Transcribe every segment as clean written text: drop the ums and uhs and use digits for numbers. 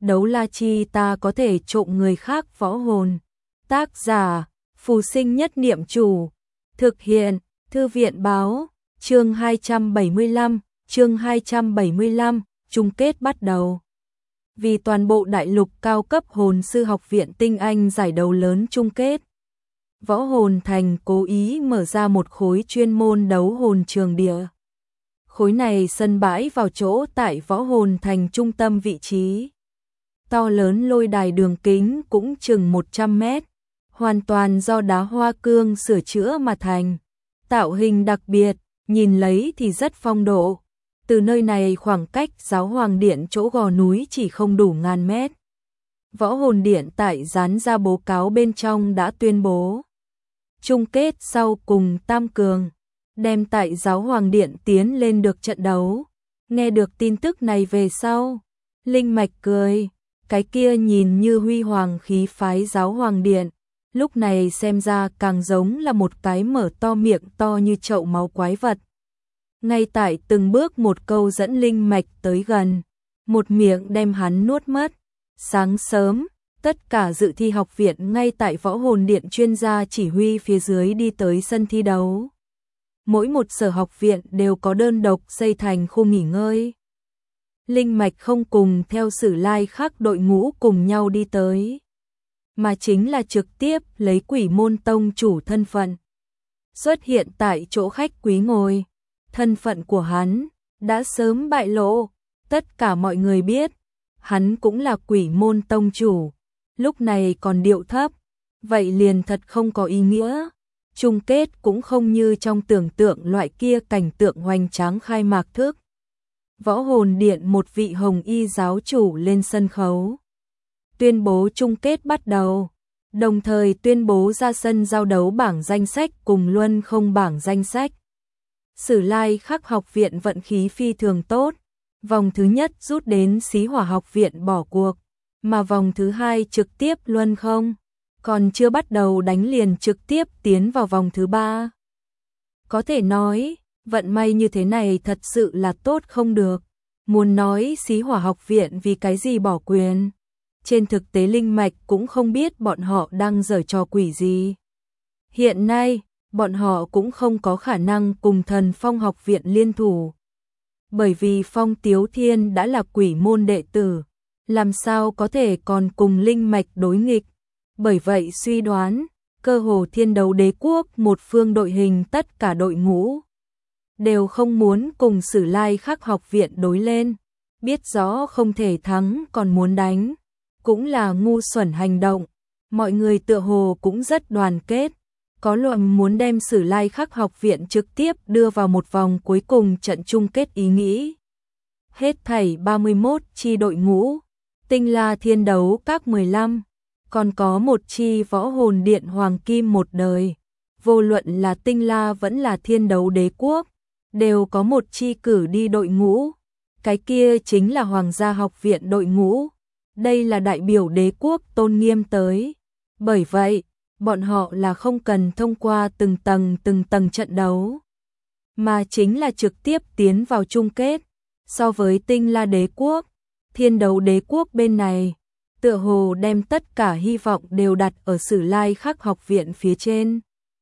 đấu la chi ta có thể trộm người khác võ hồn. Tác giả, Phù Sinh Nhất Niệm Chủ. Thực hiện, Thư viện Báo. Chương 275, chung kết bắt đầu. Vì toàn bộ đại lục cao cấp hồn sư học viện tinh anh giải đấu lớn chung kết, Võ Hồn Thành cố ý mở ra một khối chuyên môn đấu hồn trường địa. Khối này sân bãi vào chỗ tại Võ Hồn Thành trung tâm vị trí. To lớn lôi đài đường kính cũng chừng 100 mét, hoàn toàn do đá hoa cương sửa chữa mà thành. Tạo hình đặc biệt, nhìn lấy thì rất phong độ. Từ nơi này khoảng cách Giáo Hoàng Điện chỗ gò núi chỉ không đủ ngàn mét. Võ Hồn Điện tại dán ra báo cáo bên trong đã tuyên bố chung kết sau cùng tam cường, đem tại Giáo Hoàng Điện tiến lên được trận đấu. Nghe được tin tức này về sau, Linh Mạch cười, cái kia nhìn như huy hoàng khí phái Giáo Hoàng Điện, lúc này xem ra càng giống là một cái mở to miệng to như chậu máu quái vật. Ngay tại từng bước một câu dẫn Linh Mạch tới gần, một miệng đem hắn nuốt mất. Sáng sớm, tất cả dự thi học viện ngay tại Võ Hồn Điện chuyên gia chỉ huy phía dưới đi tới sân thi đấu. Mỗi một sở học viện đều có đơn độc xây thành khu nghỉ ngơi. Linh Mạch không cùng theo Sử Lai Khắc đội ngũ cùng nhau đi tới, mà chính là trực tiếp lấy Quỷ Môn Tông chủ thân phận xuất hiện tại chỗ khách quý ngồi. Thân phận của hắn đã sớm bại lộ, tất cả mọi người biết, hắn cũng là Quỷ Môn Tông chủ, lúc này còn điệu thấp, vậy liền thật không có ý nghĩa. Chung kết cũng không như trong tưởng tượng loại kia cảnh tượng hoành tráng khai mạc thức. Võ Hồn Điện một vị hồng y giáo chủ lên sân khấu, tuyên bố chung kết bắt đầu, đồng thời tuyên bố ra sân giao đấu bảng danh sách cùng luân không bảng danh sách. Sử Lai Khắc học viện vận khí phi thường tốt, vòng thứ nhất rút đến Xí Hỏa học viện bỏ cuộc, mà vòng thứ hai trực tiếp luân không, còn chưa bắt đầu đánh liền trực tiếp tiến vào vòng thứ ba. Có thể nói, vận may như thế này thật sự là tốt không được. Muốn nói Xí Hỏa học viện vì cái gì bỏ quyền, trên thực tế Linh Mạch cũng không biết bọn họ đang giở trò quỷ gì. Hiện nay, bọn họ cũng không có khả năng cùng Thần Phong học viện liên thủ, bởi vì Phong Tiếu Thiên đã là quỷ môn đệ tử, làm sao có thể còn cùng Linh Mạch đối nghịch. Bởi vậy suy đoán, cơ hồ Thiên Đấu Đế quốc một phương đội hình tất cả đội ngũ đều không muốn cùng Sử Lai Khắc học viện đối lên, biết rõ không thể thắng còn muốn đánh, cũng là ngu xuẩn hành động. Mọi người tựa hồ cũng rất đoàn kết, có luận muốn đem Sử Lai Khắc học viện trực tiếp đưa vào một vòng cuối cùng trận chung kết ý nghĩ. Hết thảy 31 chi đội ngũ, Tinh La Thiên Đấu các 15, còn có một chi Võ Hồn Điện Hoàng Kim một đời. Vô luận là Tinh La vẫn là Thiên Đấu Đế quốc, đều có một chi cử đi đội ngũ. Cái kia chính là Hoàng gia học viện đội ngũ. Đây là đại biểu đế quốc tôn nghiêm tới. Bởi vậy, bọn họ là không cần thông qua từng tầng trận đấu, mà chính là trực tiếp tiến vào chung kết. So với Tinh La Đế quốc, Thiên Đấu Đế quốc bên này, tựa hồ đem tất cả hy vọng đều đặt ở Sử Lai Khắc học viện phía trên,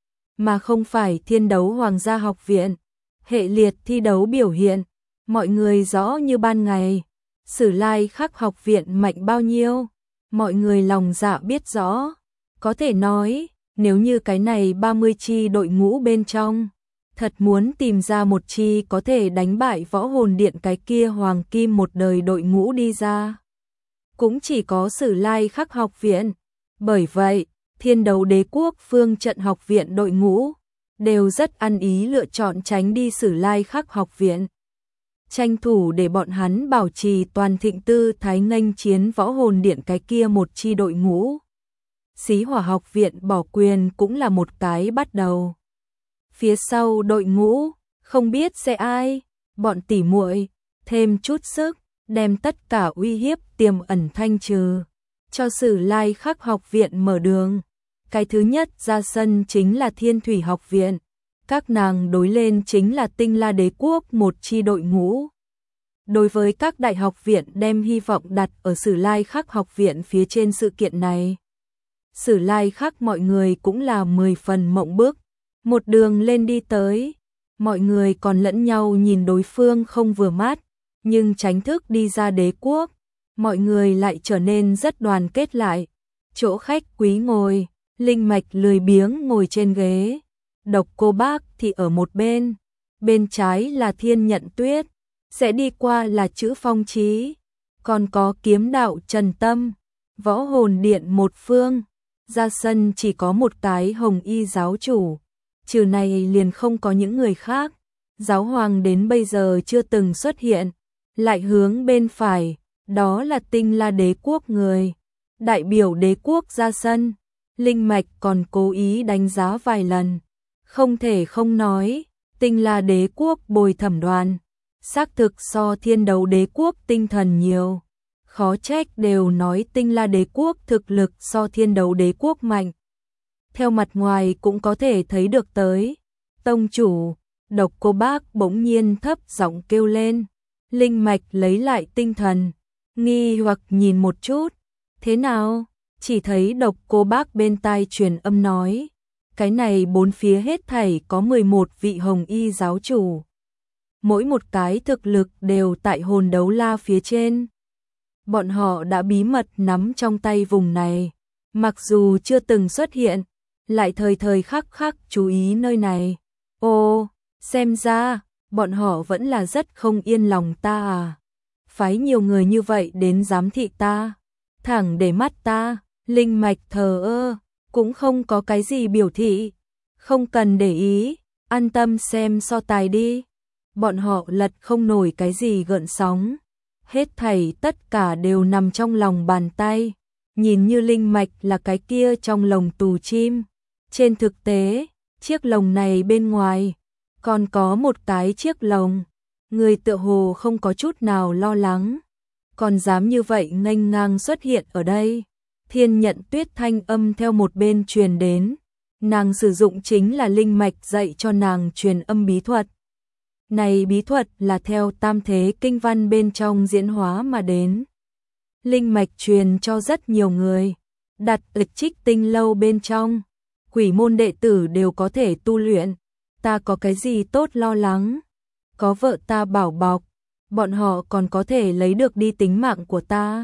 mà không phải Thiên Đấu Hoàng gia học viện. Hệ liệt thi đấu biểu hiện, mọi người rõ như ban ngày. Sử Lai Khắc học viện mạnh bao nhiêu, mọi người lòng dạ biết rõ. Có thể nói, nếu như cái này 30 chi đội ngũ bên trong, thật muốn tìm ra một chi có thể đánh bại Võ Hồn Điện cái kia Hoàng Kim một đời đội ngũ đi ra, cũng chỉ có Sử Lai Khắc học viện. Bởi vậy, Thiên Đấu Đế quốc phương trận học viện đội ngũ đều rất ăn ý lựa chọn tránh đi Sử Lai Khắc học viện, tranh thủ để bọn hắn bảo trì toàn thịnh tư thái nghênh chiến Võ Hồn Điện cái kia một chi đội ngũ. Xí Hỏa học viện bỏ quyền cũng là một cái bắt đầu. Phía sau đội ngũ, không biết sẽ ai, bọn tỉ muội thêm chút sức, đem tất cả uy hiếp tiềm ẩn thanh trừ, cho Sử Lai Khắc học viện mở đường. Cái thứ nhất ra sân chính là Thiên Thủy học viện, các nàng đối lên chính là Tinh La Đế quốc một chi đội ngũ. Đối với các đại học viện đem hy vọng đặt ở Sử Lai Khắc học viện phía trên sự kiện này. Sử Lai Khắc mọi người cũng là 10 phần mộng bức, một đường lên đi tới, mọi người còn lẫn nhau nhìn đối phương không vừa mắt, nhưng tránh thức đi ra đế quốc, mọi người lại trở nên rất đoàn kết lại. Chỗ khách quý ngồi, Linh Mạch lười biếng ngồi trên ghế, Độc Cô Bác thì ở một bên, bên trái là Thiên Nhận Tuyết, sẽ đi qua là Chữ Phong Chí, còn có Kiếm Đạo Trần Tâm, Võ Hồn Điện một phương, ra sân chỉ có một cái Hồng Y giáo chủ, trừ này liền không có những người khác, giáo hoàng đến bây giờ chưa từng xuất hiện, lại hướng bên phải, đó là Tinh La đế quốc người, đại biểu đế quốc ra sân, Linh Mạch còn cố ý đánh giá vài lần, không thể không nói, Tinh La đế quốc bồi thẩm đoàn, xác thực so Thiên Đấu đế quốc tinh thần nhiều. Khó trách đều nói Tinh La đế quốc thực lực so Thiên Đấu đế quốc mạnh. Theo mặt ngoài cũng có thể thấy được tới. Tông chủ, Độc Cô Bác bỗng nhiên thấp giọng kêu lên. Linh Mạch lấy lại tinh thần, nghi hoặc nhìn một chút. Thế nào? Chỉ thấy Độc Cô Bác bên tai truyền âm nói. Cái này bốn phía hết thảy có 11 vị Hồng Y giáo chủ. Mỗi một cái thực lực đều tại hồn đấu la phía trên. Bọn họ đã bí mật nắm trong tay vùng này, mặc dù chưa từng xuất hiện, lại thời thời khắc khắc chú ý nơi này. Ô, xem ra, bọn họ vẫn là rất không yên lòng ta à. Phái nhiều người như vậy đến giám thị ta, thẳng để mắt ta, Linh Mạch thờ ơ, cũng không có cái gì biểu thị, không cần để ý, an tâm xem so tài đi. Bọn họ lật không nổi cái gì gợn sóng. Hết thảy tất cả đều nằm trong lòng bàn tay, nhìn như Linh Mạch là cái kia trong lồng tù chim. Trên thực tế, chiếc lồng này bên ngoài, còn có một cái chiếc lồng, người tựa hồ không có chút nào lo lắng, còn dám như vậy nghênh ngang xuất hiện ở đây. Thiên Nhận Tuyết thanh âm theo một bên truyền đến, nàng sử dụng chính là Linh Mạch dạy cho nàng truyền âm bí thuật. Này bí thuật là theo tam thế kinh văn bên trong diễn hóa mà đến. Linh Mạch truyền cho rất nhiều người, đặt lịch Trích Tinh lâu bên trong, quỷ môn đệ tử đều có thể tu luyện. Ta có cái gì tốt lo lắng? Có vợ ta bảo bọc, bọn họ còn có thể lấy được đi tính mạng của ta.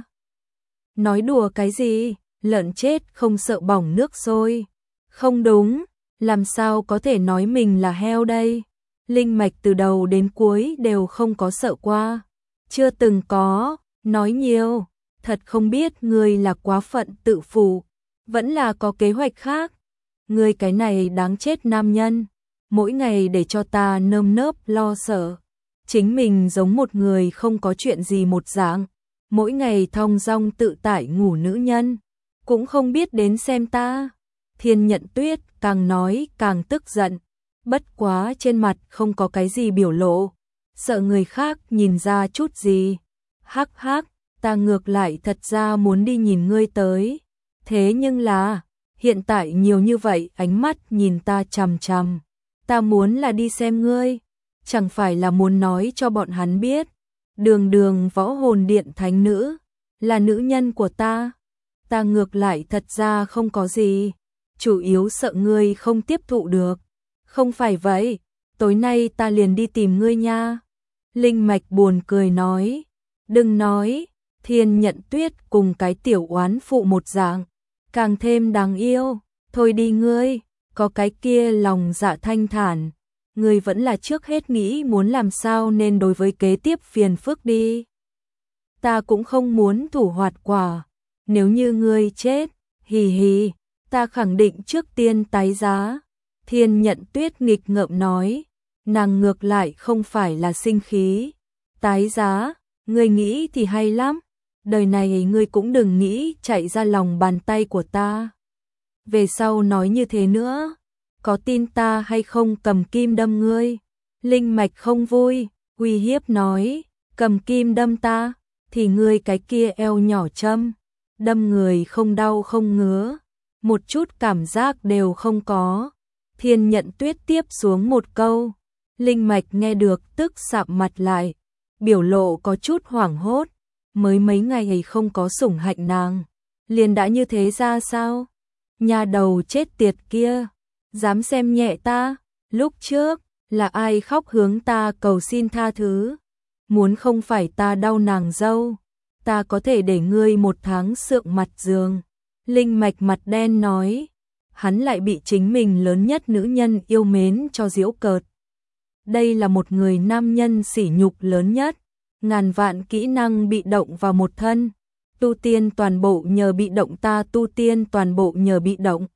Nói đùa cái gì? Lợn chết không sợ bỏng nước sôi. Không đúng, làm sao có thể nói mình là heo đây? Linh Mạch từ đầu đến cuối đều không có sợ qua. Chưa từng có, nói nhiều. Thật không biết ngươi là quá phận tự phụ, vẫn là có kế hoạch khác. Ngươi cái này đáng chết nam nhân, mỗi ngày để cho ta nơm nớp lo sợ. Chính mình giống một người không có chuyện gì một dạng, mỗi ngày thong dong tự tại ngủ nữ nhân, cũng không biết đến xem ta. Thiên Nhận Tuyết càng nói càng tức giận, bất quá trên mặt không có cái gì biểu lộ, sợ người khác nhìn ra chút gì. Hắc hắc, ta ngược lại thật ra muốn đi nhìn ngươi tới. Thế nhưng là, hiện tại nhiều như vậy ánh mắt nhìn ta chằm chằm. Ta muốn là đi xem ngươi, chẳng phải là muốn nói cho bọn hắn biết. Đường đường Võ Hồn Điện thánh nữ, là nữ nhân của ta. Ta ngược lại thật ra không có gì, chủ yếu sợ ngươi không tiếp thụ được. Không phải vậy, tối nay ta liền đi tìm ngươi nha. Linh Mạch buồn cười nói, đừng nói. Thiên Nhận Tuyết cùng cái tiểu oán phụ một dạng, càng thêm đáng yêu. Thôi đi ngươi, có cái kia lòng dạ thanh thản, ngươi vẫn là trước hết nghĩ muốn làm sao nên đối với kế tiếp phiền phức đi. Ta cũng không muốn thủ hoạt quả, nếu như ngươi chết, hì hì, ta khẳng định trước tiên tái giá. Thiên Nhận Tuyết nghịch ngợm nói, nàng ngược lại không phải là sinh khí. Tái giá, ngươi nghĩ thì hay lắm, đời này ngươi cũng đừng nghĩ chạy ra lòng bàn tay của ta. Về sau nói như thế nữa, có tin ta hay không cầm kim đâm ngươi? Linh Mạch không vui, uy hiếp nói, cầm kim đâm ta, thì ngươi cái kia eo nhỏ châm, đâm người không đau không ngứa, một chút cảm giác đều không có. Thiên Nhận Tuyết tiếp xuống một câu, Linh Mạch nghe được tức sạm mặt lại, biểu lộ có chút hoảng hốt, mới mấy ngày ấy không có sủng hạnh nàng, liền đã như thế ra sao? Nhà đầu chết tiệt kia, dám xem nhẹ ta, lúc trước, là ai khóc hướng ta cầu xin tha thứ, muốn không phải ta đau nàng dâu, ta có thể để ngươi 1 tháng sượng mặt giường. Linh Mạch mặt đen nói, hắn lại bị chính mình lớn nhất nữ nhân yêu mến cho giễu cợt. Đây là một người nam nhân sỉ nhục lớn nhất, ngàn vạn kỹ năng bị động vào một thân, tu tiên toàn bộ nhờ bị động, ta tu tiên toàn bộ nhờ bị động.